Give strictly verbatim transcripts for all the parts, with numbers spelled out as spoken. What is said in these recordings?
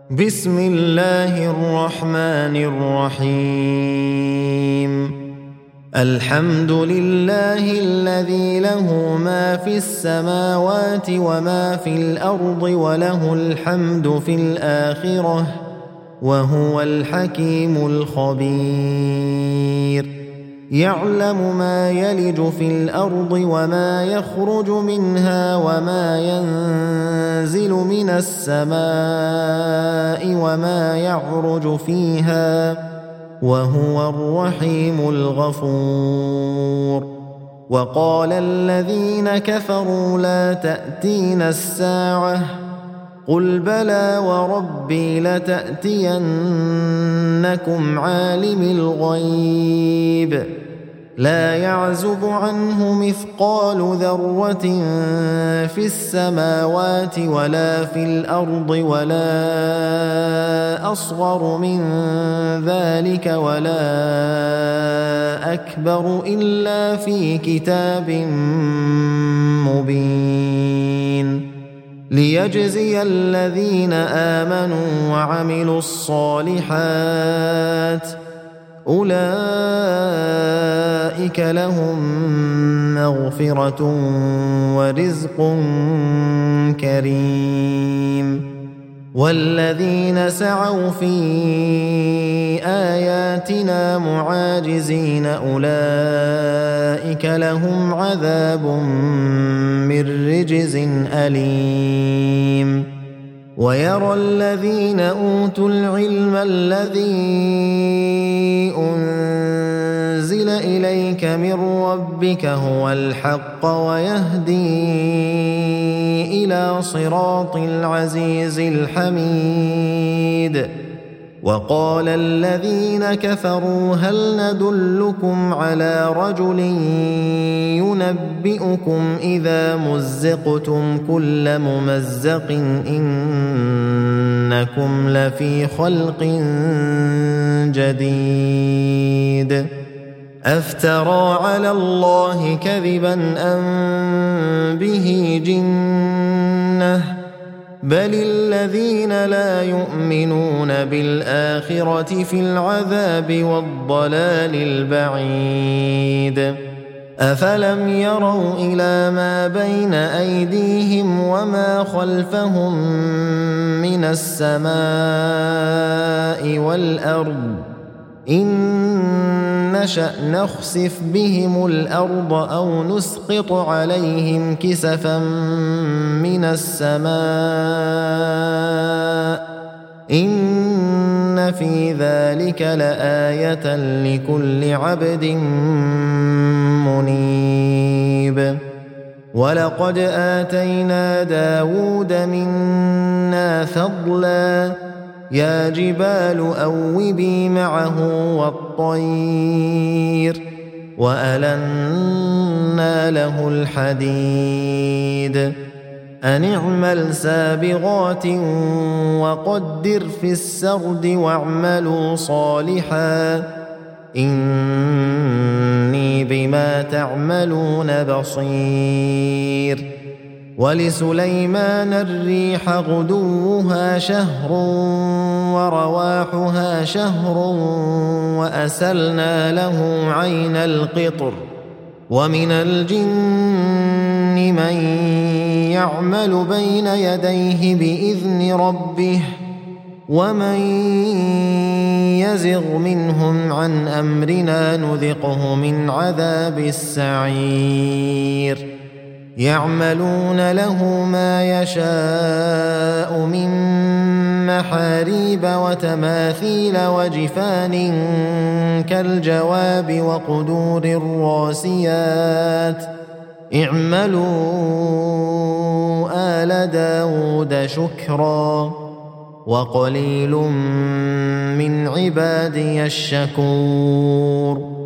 بسم الله الرحمن الرحيم الحمد لله الذي له ما في السماوات وما في الأرض وله الحمد في الآخرة وهو الحكيم الخبير يعلم ما يلج في الأرض وما يخرج منها وما ينزل من السماء وما يعرج فيها وهو الرحيم الغفور وقال الذين كفروا لا تأتينا الساعة قل بلى وربي لتأتينكم عالم الغيب لا يعزب عنه مثقال ذرة في السماوات ولا في الأرض ولا أصغر من ذلك ولا أكبر إلا في كتاب مبين ليجزي الذين آمنوا وعملوا الصالحات أولئك لهم مغفرة ورزق كريم والذين سعوا في آياتنا معاجزين أولئك لهم عذاب من رجز أليم ويرى الذين أوتوا العلم الذي أنزل إليك من ربك هو الحق ويهدي إلى صراط العزيز الحميد وقال الذين كفروا هل ندلكم على رجل ينبئكم إذا مزقتم كل ممزق إنكم لفي خلق جديد أفترى على الله كذبا أم به جنة بل الذين لا يؤمنون بالآخرة في العذاب والضلال البعيد أفلم يروا إلى ما بين أيديهم وما خلفهم من السماء والأرض إن نشأ نخسف بهم الأرض أو نسقط عليهم كسفا من السماء إن في ذلك لآية لكل عبد منيب ولقد آتينا داود منا فضلا يا جبال أوبي معه والطير وألنا له الحديد أن اعمل سابغات وقدر في السرد واعملوا صالحا إني بما تعملون بصير ولسليمان الريح غدوها شهر ورواحها شهر وأسلنا له عين القطر ومن الجن من يعمل بين يديه بإذن ربه ومن يزغ منهم عن أمرنا نذقه من عذاب السعير يعملون له ما يشاء من محاريب وتماثيل وجفان كالجواب وقدور الراسيات اعملوا آل داود شكرا وقليل من عبادي الشكور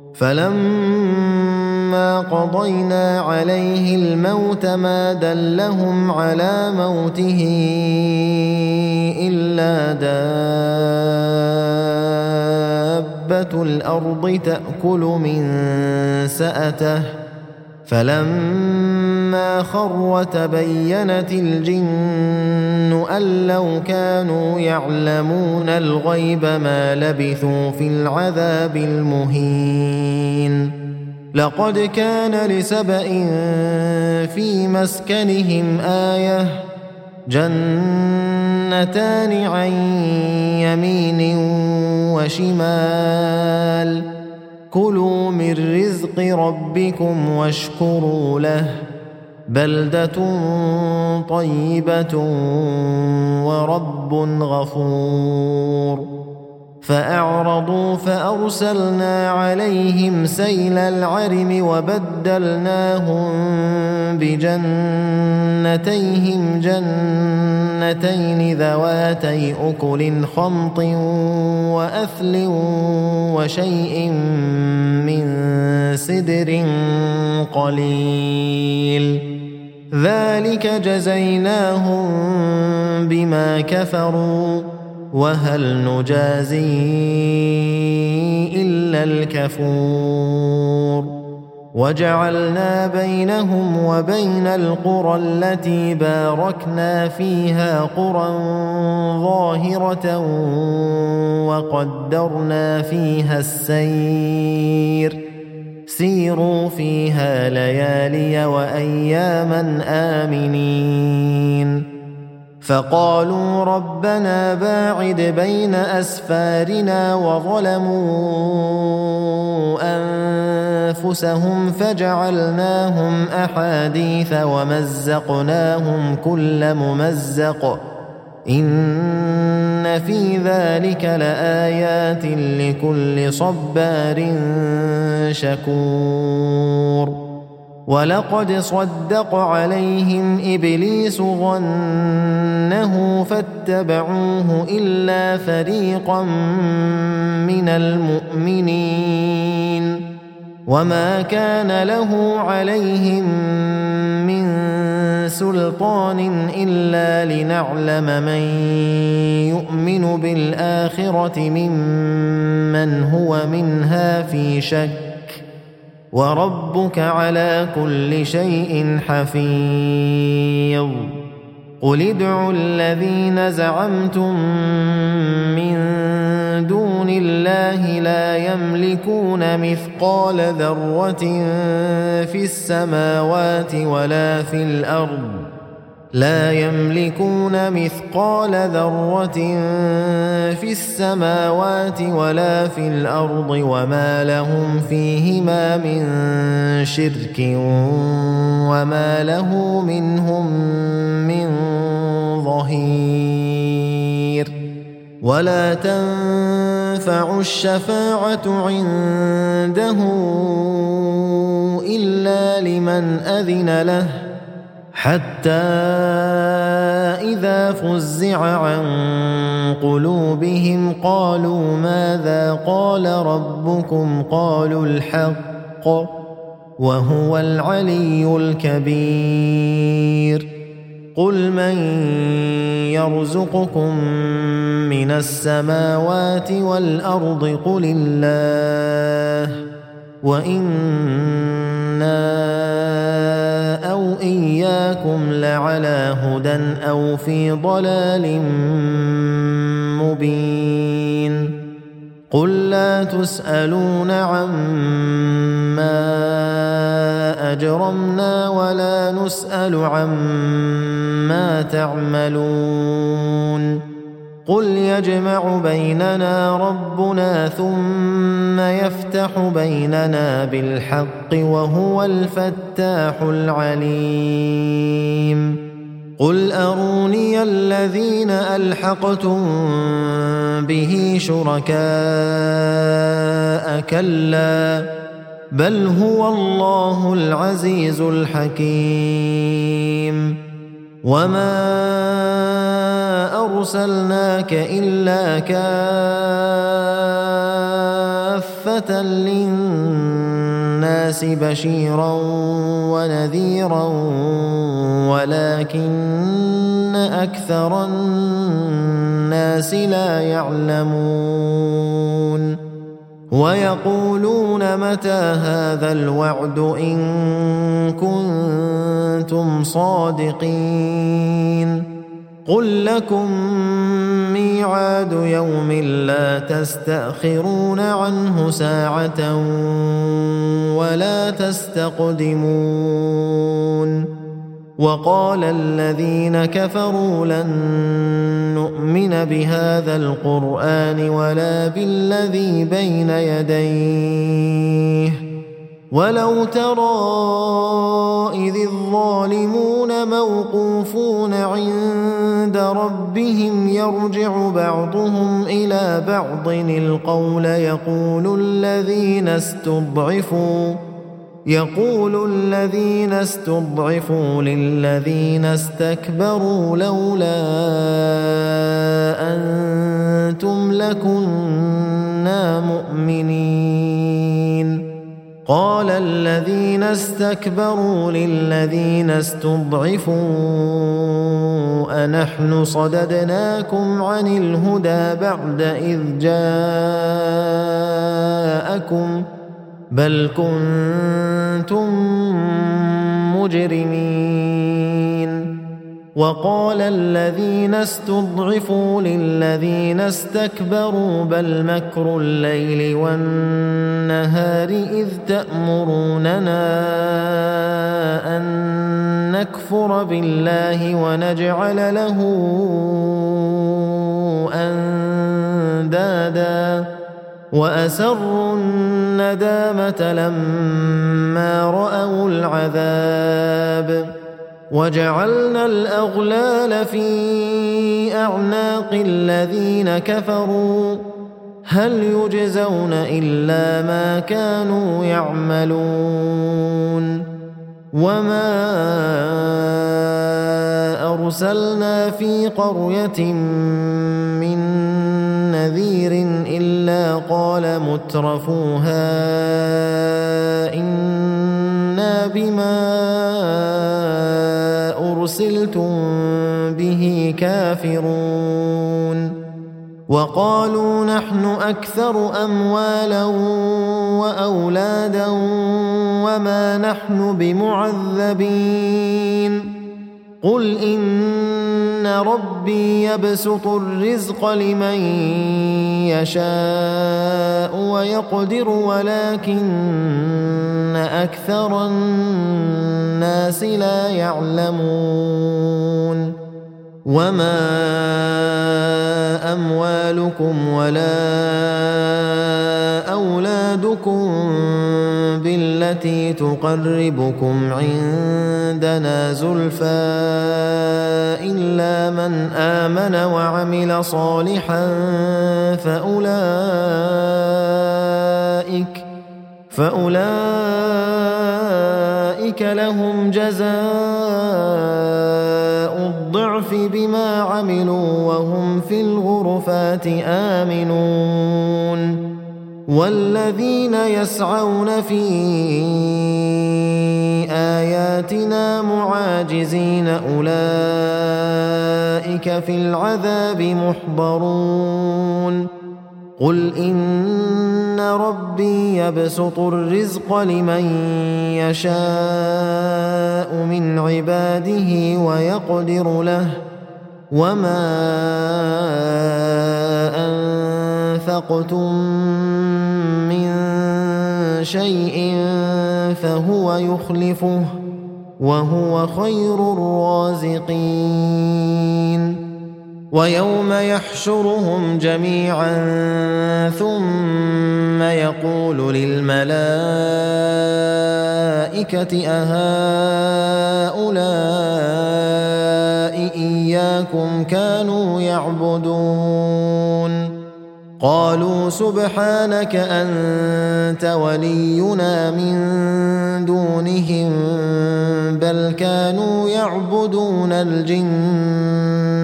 فلما قضينا عليه الموت ما دلهم على موته إلا دابة الأرض تأكل من سأته فلما فلما خر وتبينت الجن أن لو كانوا يعلمون الغيب ما لبثوا في العذاب المهين لقد كان لسبإ في مسكنهم آية جنتان عن يمين وشمال كلوا من رزق ربكم واشكروا له بلدة طيبة ورب غفور فأعرضوا فأرسلنا عليهم سيل العرم وبدلناهم بجنتيهم جنتين ذواتي أكل خمط وأثل وشيء من سدر قليل ذلك جزيناهم بما كفروا وهل نجازي إلا الكفور وجعلنا بينهم وبين القرى التي باركنا فيها قرى ظاهرة وقدرنا فيها السير سيروا فيها ليالي وأياما آمنين فقالوا ربنا باعد بين أسفارنا وظلموا أنفسهم فجعلناهم أحاديث ومزقناهم كل ممزق إن في ذلك لآيات لكل صبار شكور ولقد صدق عليهم إبليس ظنه فاتبعوه إلا فريقا من المؤمنين وما كان له عليهم من سلطان إلا لنعلم من يؤمن بالآخرة ممن هو منها في شك وربك على كل شيء حفيظ قل ادعوا الذين زعمتم من دون الله لا يملكون مثقال ذرة في السماوات ولا في الأرض لا يملكون مثقال ذرة في السماوات ولا في الأرض وما لهم فيهما من شرك وما له منهم من ظهير ولا تنفع الشفاعة عنده إلا لمن أذن له حتى إذا فزع عن قلوبهم قالوا ماذا قال ربكم قالوا الحق وهو العلي الكبير قل من يرزقكم من السماوات والأرض قل الله وإنا أو إياكم لعلى هدى أو في ضلال مبين قل لا تسألون عما أجرمنا ولا نسأل عما تعملون قل يجمع بيننا ربنا ثم يفتح بيننا بالحق وهو الفتاح العليم قل أروني الذين ألحقتم به شركاء كلا بل هو الله العزيز الحكيم وما أرسلناك إلا كافة للناس بشيرا ونذيرا ولكن أكثر الناس لا يعلمون ويقولون متى هذا الوعد إن كنتم صادقين قل لكم ميعاد يوم لا تستأخرون عنه ساعة ولا تستقدمون وقال الذين كفروا لن نؤمن بهذا القرآن ولا بالذي بين يديه ولو ترى إذ الظالمون موقوفون عند ربهم يرجع بعضهم إلى بعض القول يقول الذين استضعفوا يقول الذين استضعفوا للذين استكبروا لولا أنتم لكنا مؤمنين قال الذين استكبروا للذين استضعفوا أنحن صددناكم عن الهدى بعد إذ جاءكم بل كنتم مجرمين وقال الذين استضعفوا للذين استكبروا بل مكر الليل والنهار إذ تأمروننا أن نكفر بالله ونجعل له أندادا وأسروا الندامة لما رأوا العذاب وجعلنا الأغلال في أعناق الذين كفروا هل يجزون إلا ما كانوا يعملون وما أرسلنا في قرية من نذير إلا قال مترفوها إنا بما أرسلتم به كافرون وقالوا نحن أكثر أموالا وأولادا وما نحن بمعذبين قل إن ربي يبسط الرزق لمن يشاء ويقدر ولكن أكثر الناس لا يعلمون وما أموالكم ولا أولادكم بالتي تقربكم عندنا زلفى إلا من آمن وعمل صالحا فأولئك فأولئك لهم جزاء الضعف بما عملوا وهم في الغرفات آمنون والذين يسعون في آياتنا معاجزين أولئك في العذاب محضرون قل إن ربي يبسط الرزق لمن يشاء من عباده ويقدر له وما أنفقتم من شيء فهو يخلفه وهو خير الرازقين ويوم يحشرهم جميعا ثم يقول للملائكة أهؤلاء إياكم كانوا يعبدون قالوا سبحانك أنت ولينا من دونهم بل كانوا يعبدون الجن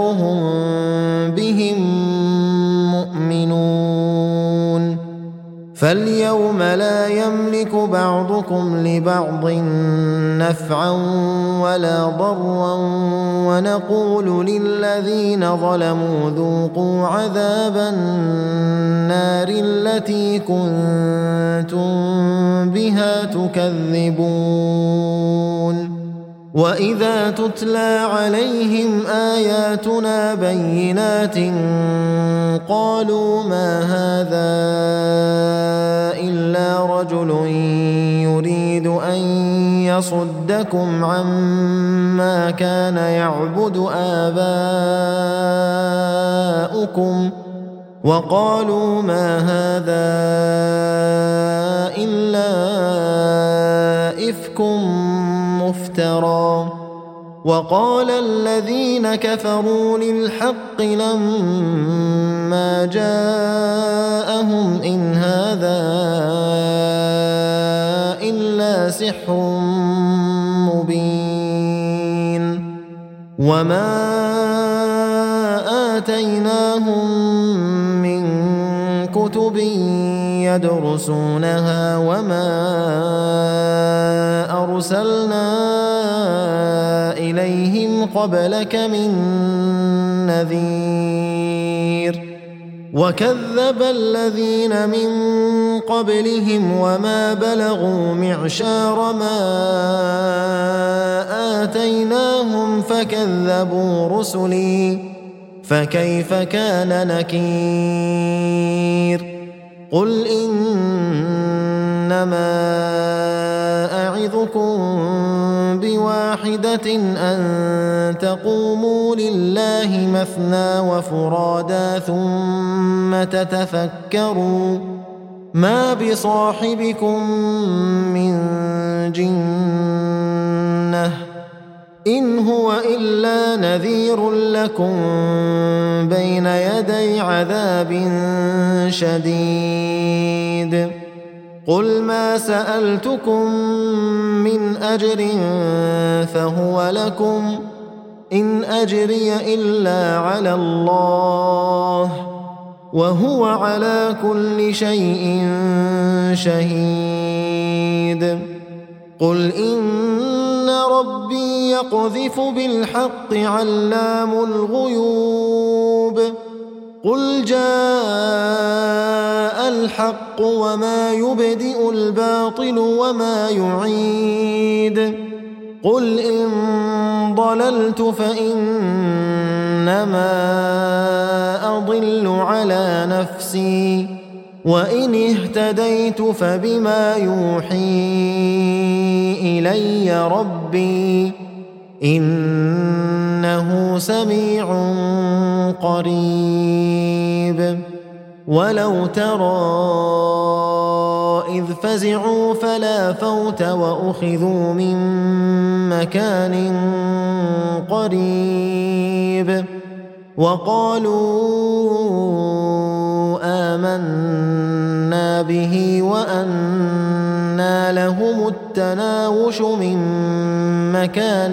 أكثرهم بهم مؤمنون فاليوم لا يملك بعضكم لبعض نفعا ولا ضرا ونقول للذين ظلموا ذوقوا عذاب النار التي كنتم بها تكذبون وإذا تتلى عليهم آياتنا بينات قالوا ما هذا إلا رجل يريد أن يصدكم عما كان يعبد آباؤكم وقالوا ما هذا إلا إفك مفترى وقال الذين كفروا للحق لما جاءهم إن هذا إلا سحر مبين وما آتيناهم من كتب يدرسونها وما أرسلنا إليهم قبلك من نذير وكذب الذين من قبلهم وما بلغوا معشار ما آتيناهم فكذبوا رسلي فكيف كان نكير قل إنما أعظكم بواحدة أن تقوموا لله مثنى وفرادا ثم تتفكروا ما بصاحبكم من جنة إن هو إلا نذير لكم بين يدي عذاب شديد قل ما سألتكم من أجر فهو لكم إن أجري إلا على الله وهو على كل شيء شهيد قل إن ربي يقذف بالحق علام الغيوب قل جاء الحق وما يبدئ الباطل وما يعيد قل إن ضللت فإنما أضل على نفسي وإن اهتديت فبما يوحي إلي ربي إنه سميع قريب ولو ترى إذ فزعوا فلا فوت وأخذوا من مكان قريب وقالوا آمنا به وأنى لهم التناوش من مكان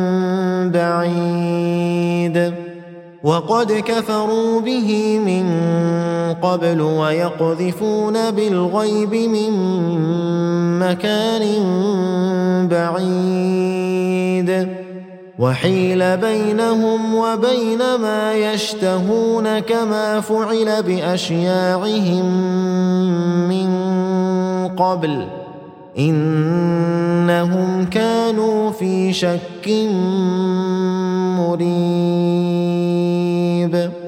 بعيد وقد كفروا به من قبل ويقذفون بالغيب من مكان بعيد وحيل بينهم وبين ما يشتهون كما فعل بأشياعهم من قبل إنهم كانوا في شك مريب